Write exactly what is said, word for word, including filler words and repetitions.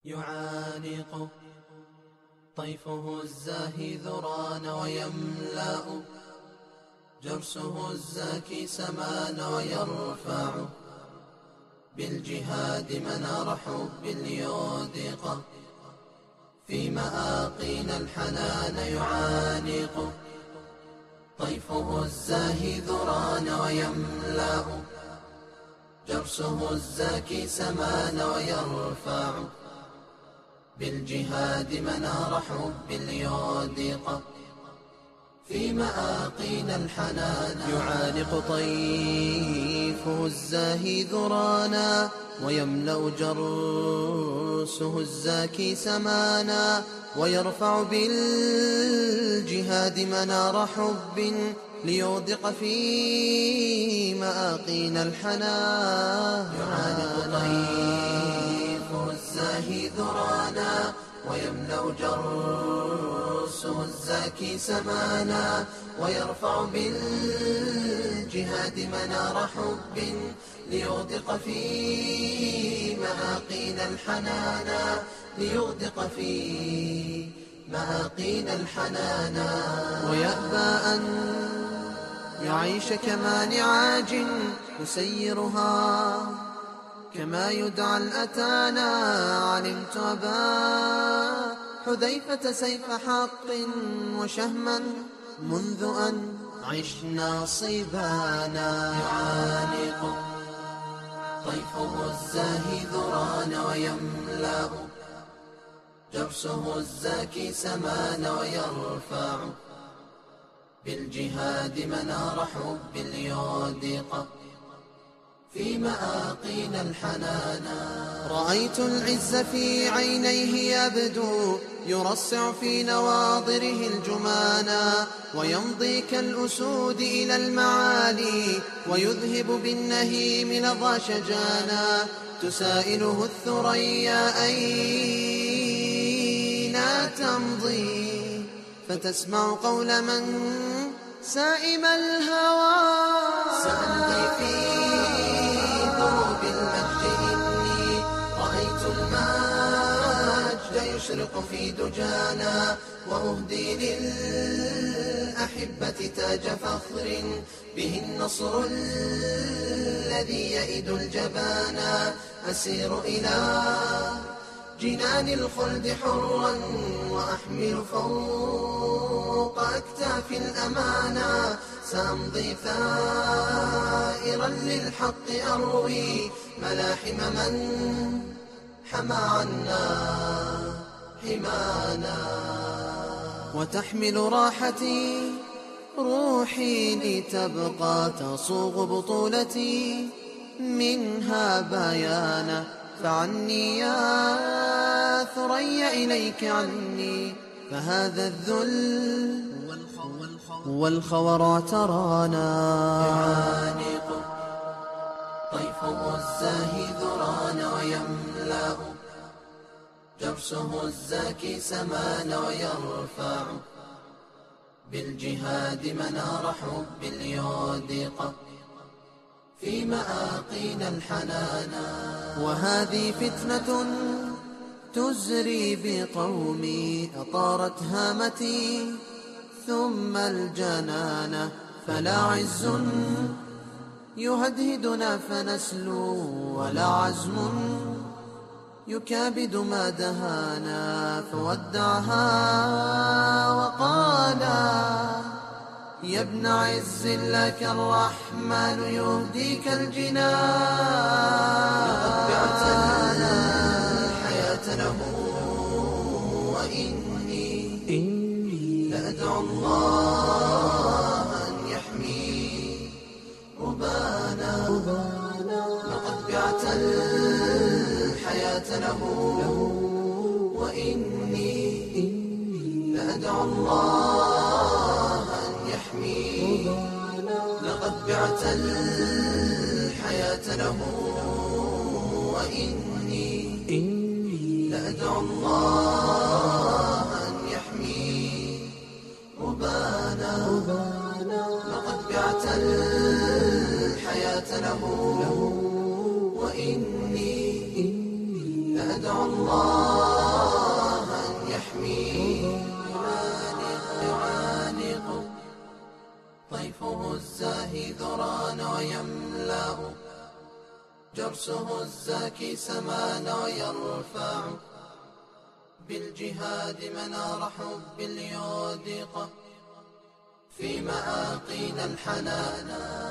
يعانق طيفه الزاهي ذران ويملأ جرسه الزاكي سمان ويرفع بالجهاد منار حب ليودق في مآقين الحنان. يعانق طيفه الزاهي ذران ويملأ جرسه الزاكي سمان ويرفع بالجهاد منار حب ليودق في مآقين الحنان. يعانق طيفه الزاهي ذرانا ويملأ جرسه الزاكي سمانا ويرفع بالجهاد منار حب ليودق في مآقين الحنان. يعانق طيفه الزاهي ذرانا ويملأ جرسه الزاكي سمانا ويرفع بالجهاد منار حب ليغدق في مآقين الحنانا ليغدق في مآقين الحنانا. ويأبى أن يعيش كما نعاج يسيرها كما يدعى الأتانا. علمت أبا حذيفة سيف حق وشهما منذ أن عشنا صبانا. يعانق طيفه الزاهي ذران ويملأ جرسه الزاكي سمان ويرفع بالجهاد منار حب ليودق في مآقين الحنانا. رأيت العز في عينيه يبدو يرصع في نواضره الجمانا ويمضي كالأسود إلى المعالي ويذهب بالنهيم لظى شجانا. تسائله الثريا أين تمضي فتسمع قول من سائم الهوى. سأمضي في ضروب المجد إني رأيت المجد يشرق في دجانا وأهدي للأحبة تاج فخر به النصر الذي يئد الجبانا. أسير إلى جنان الخلد حرا وأحمل فوق أكتاف الأمانة. سأمضي ثائرا للحق أروي ملاحم من حمى عنا حمانا. وتحمل راحتي روحي لتبقى تصوغ بطولتي منها بيانا. فعني يا ثريا إليك عني فهذا الذل والخور اعترانا. يعانق طيفه الزاهي ذران ويملأ جرسه الزاكي سمان ويرفع بالجهاد منار حب ليودق في مآقين الحنانا. وهذه فتنة تزري بقومي أطارت هامتي ثم الجنانة. فلا عز يهدهدنا فنسلو ولا عزم يكابد ما دهانا. فودعها وقالا يا ابن عز لك الرحمن يهديك الجنان. لقد بعت الحياة له وإني لأدعو الله أن يحمي ربانا. لقد بعت الحياة له وإني لأدعو الله أن يحمي. لقد بعت الحياة له وإني لأدعو الله أن يحمي ربانا. لقد بعت الحياة له وإني لأدعو الله جرسه الزاكي سمانا يرفع بالجهاد منار حب اليودق في مآقينا الحنانا.